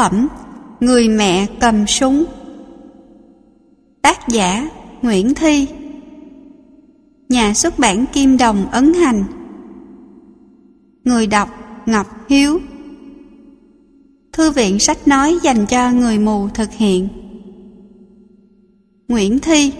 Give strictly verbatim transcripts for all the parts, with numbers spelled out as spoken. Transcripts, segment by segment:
phẩm Người mẹ cầm súng. Tác giả Nguyễn Thi. Nhà xuất bản Kim Đồng ấn hành. Người đọc Ngọc Hiếu. Thư viện sách nói dành cho người mù thực hiện. Nguyễn Thi.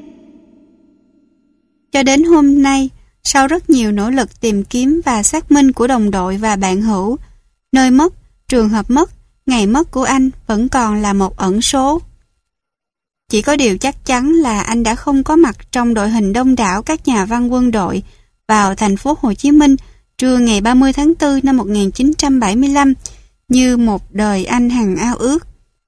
Cho đến hôm nay, sau rất nhiều nỗ lực tìm kiếm và xác minh của đồng đội và bạn hữu, nơi mất, trường hợp mất, ngày mất của anh vẫn còn là một ẩn số. Chỉ có điều chắc chắn là anh đã không có mặt trong đội hình đông đảo các nhà văn quân đội vào thành phố Hồ Chí Minh trưa ngày ba mươi tháng tư năm một nghìn chín trăm bảy mươi lăm như một đời anh hằng ao ước.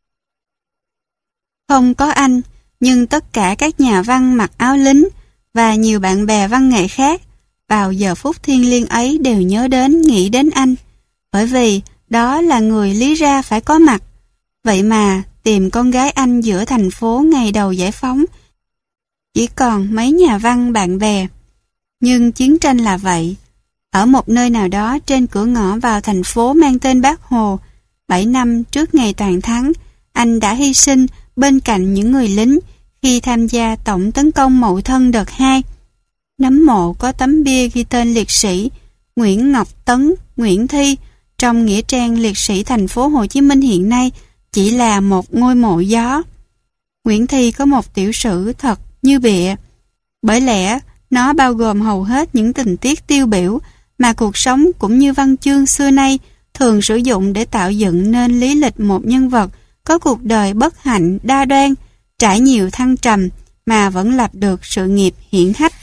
Không có anh, nhưng tất cả các nhà văn mặc áo lính và nhiều bạn bè văn nghệ khác vào giờ phút thiêng liêng ấy đều nhớ đến, nghĩ đến anh, bởi vì đó là người lý ra phải có mặt. Vậy mà tìm con gái anh giữa thành phố ngày đầu giải phóng chỉ còn mấy nhà văn bạn bè. Nhưng chiến tranh là vậy. Ở một nơi nào đó trên cửa ngõ vào thành phố mang tên Bác Hồ, bảy năm trước ngày toàn thắng, anh đã hy sinh bên cạnh những người lính khi tham gia tổng tấn công Mậu Thân đợt hai. Nấm mộ có tấm bia ghi tên liệt sĩ Nguyễn Ngọc Tấn, Nguyễn Thi trong nghĩa trang liệt sĩ thành phố Hồ Chí Minh hiện nay chỉ là một ngôi mộ gió. Nguyễn Thi có một tiểu sử thật như bịa, bởi lẽ nó bao gồm hầu hết những tình tiết tiêu biểu mà cuộc sống cũng như văn chương xưa nay thường sử dụng để tạo dựng nên lý lịch một nhân vật có cuộc đời bất hạnh đa đoan, trải nhiều thăng trầm mà vẫn lập được sự nghiệp hiển hách.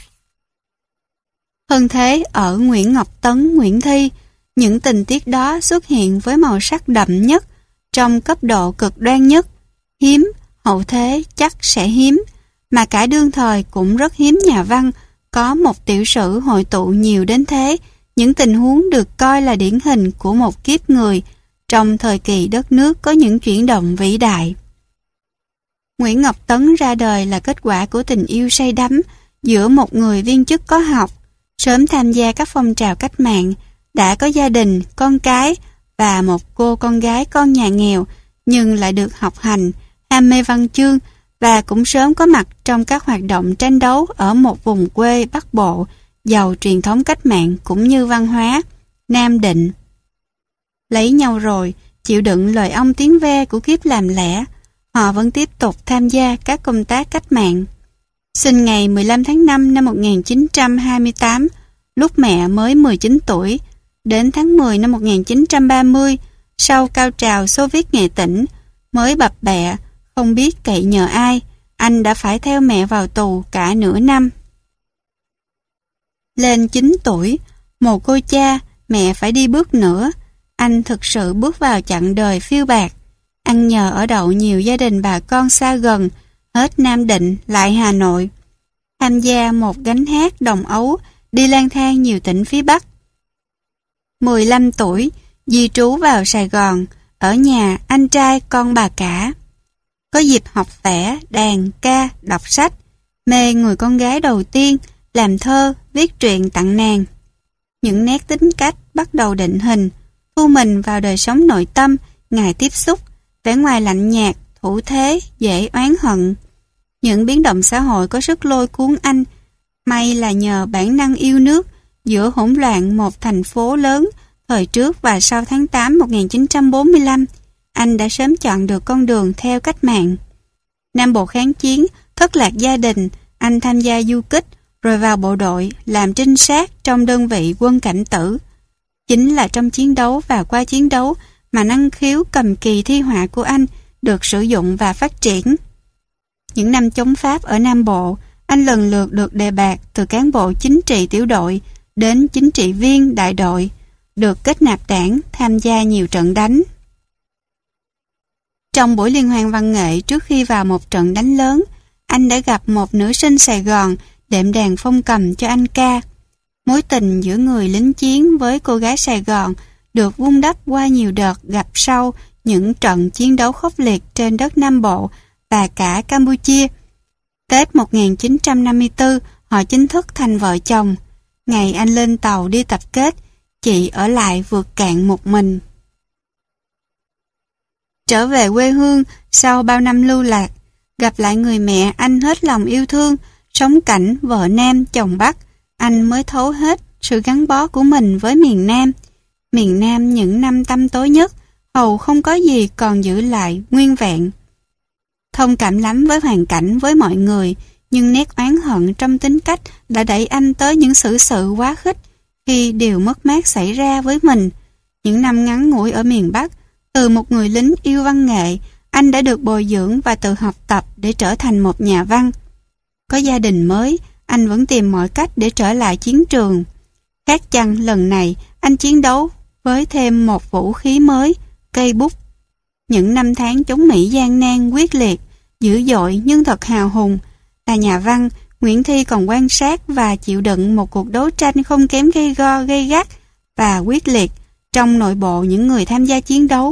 Hơn thế, ở Nguyễn Ngọc Tấn, Nguyễn Thi, những tình tiết đó xuất hiện với màu sắc đậm nhất, trong cấp độ cực đoan nhất. Hiếm, hậu thế chắc sẽ hiếm, mà cả đương thời cũng rất hiếm nhà văn có một tiểu sử hội tụ nhiều đến thế, những tình huống được coi là điển hình của một kiếp người trong thời kỳ đất nước có những chuyển động vĩ đại. Nguyễn Ngọc Tấn ra đời là kết quả của tình yêu say đắm giữa một người viên chức có học, sớm tham gia các phong trào cách mạng, đã có gia đình, con cái và một cô con gái con nhà nghèo nhưng lại được học hành, ham mê văn chương và cũng sớm có mặt trong các hoạt động tranh đấu ở một vùng quê Bắc Bộ giàu truyền thống cách mạng cũng như văn hóa, Nam Định. Lấy nhau rồi, chịu đựng lời ong tiếng ve của kiếp làm lẽ, họ vẫn tiếp tục tham gia các công tác cách mạng. Sinh ngày mười lăm tháng năm năm một nghìn chín trăm hai mươi tám, lúc mẹ mới mười chín tuổi, đến tháng mười năm một nghìn chín trăm ba mươi, sau cao trào Xô Viết nghệ tỉnh, mới bập bẹ, không biết cậy nhờ ai, anh đã phải theo mẹ vào tù cả nửa năm. Lên chín tuổi, mồ côi cha, mẹ phải đi bước nữa, anh thực sự bước vào chặng đời phiêu bạt, ăn nhờ ở đậu nhiều gia đình bà con xa gần, hết Nam Định lại Hà Nội. Tham gia một gánh hát đồng ấu, đi lang thang nhiều tỉnh phía Bắc. mười lăm tuổi, di trú vào Sài Gòn, ở nhà anh trai con bà cả. Có dịp học vẽ, đàn, ca, đọc sách, mê người con gái đầu tiên, làm thơ, viết truyện tặng nàng. Những nét tính cách bắt đầu định hình, thu mình vào đời sống nội tâm, ngày tiếp xúc, vẻ ngoài lạnh nhạt, thủ thế, dễ oán hận. Những biến động xã hội có sức lôi cuốn anh, may là nhờ bản năng yêu nước giữa hỗn loạn một thành phố lớn thời trước và sau tháng tám một nghìn chín trăm bốn mươi lăm, anh đã sớm chọn được con đường theo cách mạng. Nam Bộ kháng chiến, thất lạc gia đình, anh tham gia du kích, rồi vào bộ đội, làm trinh sát trong đơn vị quân cảnh tử. Chính là trong chiến đấu và qua chiến đấu mà năng khiếu cầm kỳ thi họa của anh được sử dụng và phát triển. Những năm chống Pháp ở Nam Bộ, anh lần lượt được đề bạt từ cán bộ chính trị tiểu đội đến chính trị viên đại đội, được kết nạp đảng, tham gia nhiều trận đánh. Trong buổi liên hoan văn nghệ trước khi vào một trận đánh lớn, anh đã gặp một nữ sinh Sài Gòn đệm đàn phong cầm cho anh ca. Mối tình giữa người lính chiến với cô gái Sài Gòn được vun đắp qua nhiều đợt gặp sau những trận chiến đấu khốc liệt trên đất Nam Bộ và cả Campuchia. Tết một nghìn chín trăm năm mươi tư, họ chính thức thành vợ chồng. Ngày anh lên tàu đi tập kết, chị ở lại vượt cạn một mình. Trở về quê hương sau bao năm lưu lạc, gặp lại người mẹ anh hết lòng yêu thương, sống cảnh vợ Nam chồng Bắc, anh mới thấu hết sự gắn bó của mình với miền Nam. Miền Nam những năm tăm tối nhất, hầu không có gì còn giữ lại nguyên vẹn. Thông cảm lắm với hoàn cảnh, với mọi người, nhưng nét oán hận trong tính cách đã đẩy anh tới những xử sự quá khích khi điều mất mát xảy ra với mình. Những năm ngắn ngủi ở miền Bắc, từ một người lính yêu văn nghệ, anh đã được bồi dưỡng và tự học tập để trở thành một nhà văn. Có gia đình mới, anh vẫn tìm mọi cách để trở lại chiến trường. Khác chăng lần này, anh chiến đấu với thêm một vũ khí mới, cây bút. Những năm tháng chống Mỹ gian nan, quyết liệt, dữ dội nhưng thật hào hùng. Là nhà văn, Nguyễn Thi còn quan sát và chịu đựng một cuộc đấu tranh không kém gay go, gay gắt và quyết liệt trong nội bộ những người tham gia chiến đấu.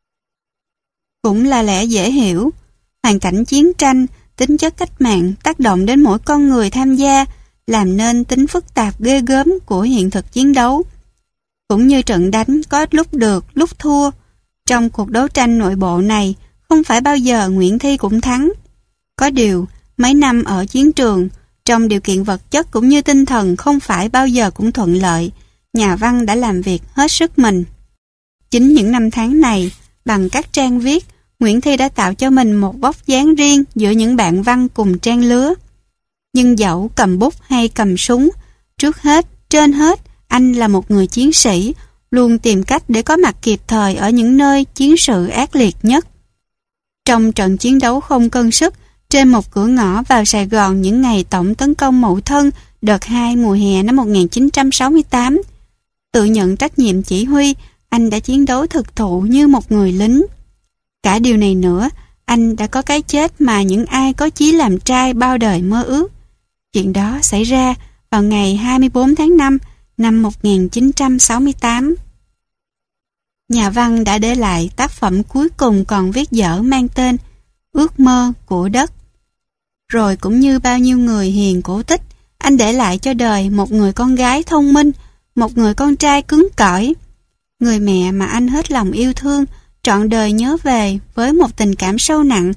Cũng là lẽ dễ hiểu, hoàn cảnh chiến tranh, tính chất cách mạng tác động đến mỗi con người tham gia, làm nên tính phức tạp ghê gớm của hiện thực chiến đấu. Cũng như trận đánh có lúc được, lúc thua. Trong cuộc đấu tranh nội bộ này, không phải bao giờ Nguyễn Thi cũng thắng. Có điều, mấy năm ở chiến trường, trong điều kiện vật chất cũng như tinh thần không phải bao giờ cũng thuận lợi, nhà văn đã làm việc hết sức mình. Chính những năm tháng này, bằng các trang viết, Nguyễn Thi đã tạo cho mình một vóc dáng riêng giữa những bạn văn cùng trang lứa. Nhưng dẫu cầm bút hay cầm súng, trước hết, trên hết, anh là một người chiến sĩ, luôn tìm cách để có mặt kịp thời ở những nơi chiến sự ác liệt nhất. Trong trận chiến đấu không cân sức, trên một cửa ngõ vào Sài Gòn những ngày tổng tấn công Mậu Thân đợt hai mùa hè năm một nghìn chín trăm sáu mươi tám, tự nhận trách nhiệm chỉ huy, anh đã chiến đấu thực thụ như một người lính. Cả điều này nữa, anh đã có cái chết mà những ai có chí làm trai bao đời mơ ước. Chuyện đó xảy ra vào ngày hai mươi bốn tháng năm năm một nghìn chín trăm sáu mươi tám. Nhà văn đã để lại tác phẩm cuối cùng còn viết dở mang tên Ước mơ của đất. Rồi cũng như bao nhiêu người hiền cổ tích, anh để lại cho đời một người con gái thông minh, một người con trai cứng cỏi. Người mẹ mà anh hết lòng yêu thương, trọn đời nhớ về với một tình cảm sâu nặng.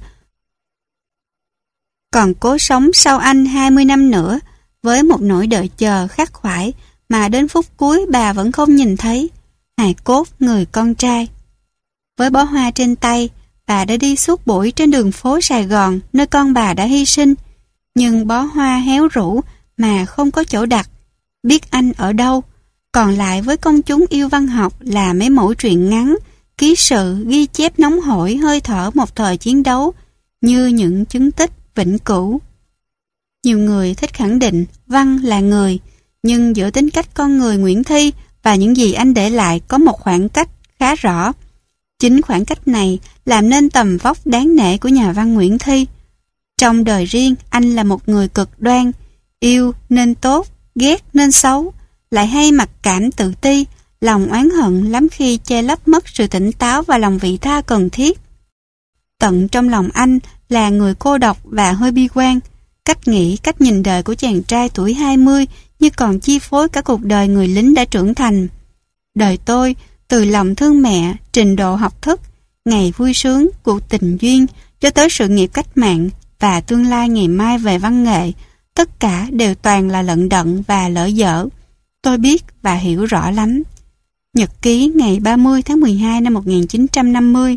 Còn cố sống sau anh hai mươi năm nữa, với một nỗi đợi chờ khắc khoải mà đến phút cuối bà vẫn không nhìn thấy hài cốt người con trai. Với bó hoa trên tay, bà đã đi suốt buổi trên đường phố Sài Gòn nơi con bà đã hy sinh, nhưng bó hoa héo rũ mà không có chỗ đặt. Biết anh ở đâu, còn lại với công chúng yêu văn học là mấy mẩu truyện ngắn, ký sự, ghi chép nóng hổi hơi thở một thời chiến đấu, như những chứng tích vĩnh cửu. Nhiều người thích khẳng định văn là người, nhưng giữa tính cách con người Nguyễn Thi và những gì anh để lại có một khoảng cách khá rõ. Chính khoảng cách này làm nên tầm vóc đáng nể của nhà văn Nguyễn Thi. Trong đời riêng, anh là một người cực đoan, yêu nên tốt, ghét nên xấu, lại hay mặc cảm tự ti, lòng oán hận lắm khi che lấp mất sự tỉnh táo và lòng vị tha cần thiết. Tận trong lòng anh là người cô độc và hơi bi quan. Cách nghĩ, cách nhìn đời của chàng trai tuổi hai mươi như còn chi phối cả cuộc đời người lính đã trưởng thành. Đời tôi, từ lòng thương mẹ, trình độ học thức, ngày vui sướng, cuộc tình duyên, cho tới sự nghiệp cách mạng và tương lai ngày mai về văn nghệ, tất cả đều toàn là lận đận và lỡ dở. Tôi biết và hiểu rõ lắm. Nhật ký ngày ba mươi tháng mười hai năm một nghìn chín trăm năm mươi.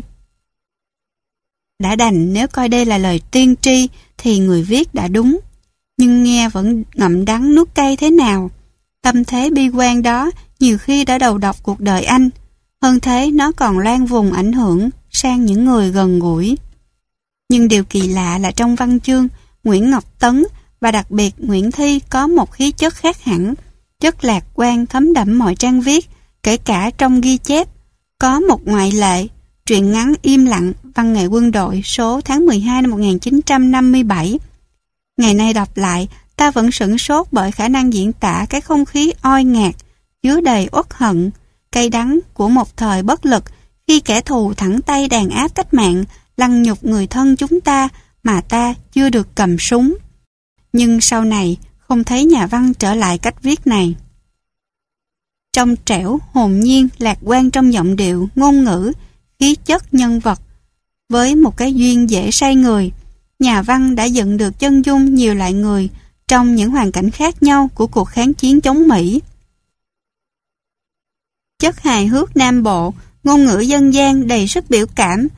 Đã đành nếu coi đây là lời tiên tri thì người viết đã đúng, nhưng nghe vẫn ngậm đắng nuốt cay thế nào. Tâm thế bi quan đó nhiều khi đã đầu độc cuộc đời anh, hơn thế nó còn lan vùng ảnh hưởng sang những người gần gũi. Nhưng điều kỳ lạ là trong văn chương, Nguyễn Ngọc Tấn và đặc biệt Nguyễn Thi có một khí chất khác hẳn, chất lạc quan thấm đẫm mọi trang viết, kể cả trong ghi chép. Có một ngoại lệ, truyện ngắn Im lặng, văn nghệ quân đội số tháng mười hai năm một nghìn chín trăm năm mươi bảy. Ngày nay đọc lại, ta vẫn sửng sốt bởi khả năng diễn tả cái không khí oi ngạt, chứa đầy uất hận, cay đắng của một thời bất lực khi kẻ thù thẳng tay đàn áp cách mạng, lăng nhục người thân chúng ta mà ta chưa được cầm súng. Nhưng sau này, không thấy nhà văn trở lại cách viết này. Trong trẻo, hồn nhiên, lạc quan trong giọng điệu, ngôn ngữ, khí chất nhân vật, Với một cái duyên dễ say người, nhà văn đã dựng được chân dung nhiều loại người trong những hoàn cảnh khác nhau của cuộc kháng chiến chống Mỹ. Chất hài hước Nam Bộ, ngôn ngữ dân gian đầy sức biểu cảm,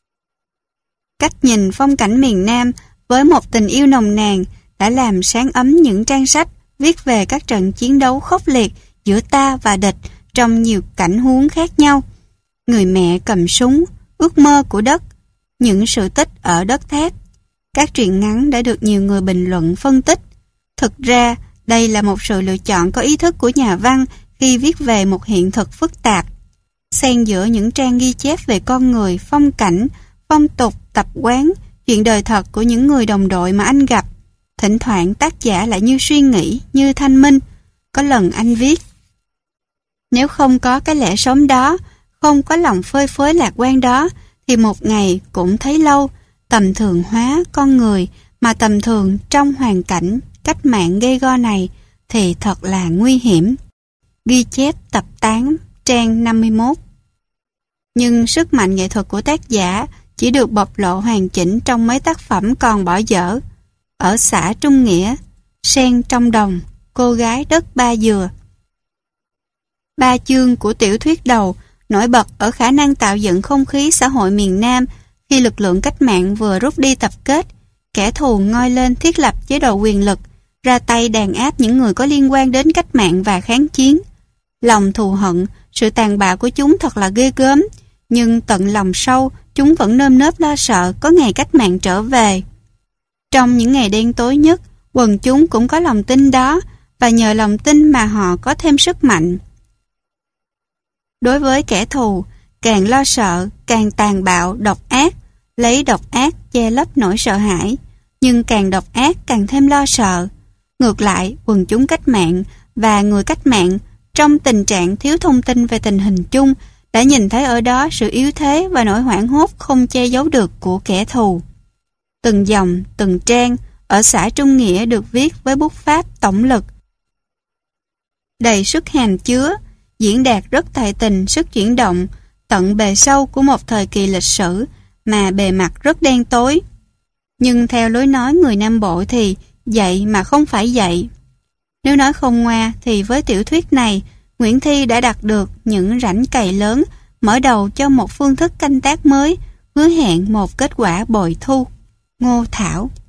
cách nhìn phong cảnh miền Nam với một tình yêu nồng nàn đã làm sáng ấm những trang sách viết về các trận chiến đấu khốc liệt giữa ta và địch trong nhiều cảnh huống khác nhau. Người mẹ cầm súng, ước mơ của đất, những sự tích ở đất thép. Các truyện ngắn đã được nhiều người bình luận phân tích. Thực ra, đây là một sự lựa chọn có ý thức của nhà văn khi viết về một hiện thực phức tạp. Xen giữa những trang ghi chép về con người, phong cảnh, phong tục, tập quán, chuyện đời thật của những người đồng đội mà anh gặp. Thỉnh thoảng tác giả lại như suy nghĩ, như thanh minh. Có lần anh viết: nếu không có cái lẽ sống đó, không có lòng phơi phới lạc quan đó, thì một ngày cũng thấy lâu. Tầm thường hóa con người mà tầm thường trong hoàn cảnh cách mạng gây go này thì thật là nguy hiểm. Ghi chép tập tám, trang năm mươi mốt. Nhưng sức mạnh nghệ thuật của tác giả chỉ được bộc lộ hoàn chỉnh trong mấy tác phẩm còn bỏ dở. Ở xã Trung Nghĩa, Sen trong đồng, Cô gái đất Ba Dừa. Ba chương của tiểu thuyết đầu nổi bật ở khả năng tạo dựng không khí xã hội miền Nam khi lực lượng cách mạng vừa rút đi tập kết, kẻ thù ngoi lên thiết lập chế độ quyền lực, ra tay đàn áp những người có liên quan đến cách mạng và kháng chiến. Lòng thù hận, sự tàn bạo của chúng thật là ghê gớm, nhưng tận lòng sâu, chúng vẫn nơm nớp lo sợ có ngày cách mạng trở về. Trong những ngày đen tối nhất, quần chúng cũng có lòng tin đó, và nhờ lòng tin mà họ có thêm sức mạnh. Đối với kẻ thù, càng lo sợ, càng tàn bạo, độc ác, lấy độc ác che lấp nỗi sợ hãi, nhưng càng độc ác càng thêm lo sợ. Ngược lại, quần chúng cách mạng và người cách mạng trong tình trạng thiếu thông tin về tình hình chung đã nhìn thấy ở đó sự yếu thế và nỗi hoảng hốt không che giấu được của kẻ thù. Từng dòng, từng trang ở xã Trung Nghĩa được viết với bút pháp tổng lực, đầy sức hàm chứa, diễn đạt rất tài tình, sức chuyển động, tận bề sâu của một thời kỳ lịch sử mà bề mặt rất đen tối. Nhưng theo lối nói người Nam Bộ thì dạy mà không phải dạy. Nếu nói không ngoa thì với tiểu thuyết này, Nguyễn Thi đã đạt được những rãnh cày lớn, mở đầu cho một phương thức canh tác mới, hứa hẹn một kết quả bội thu. Ngô Thảo.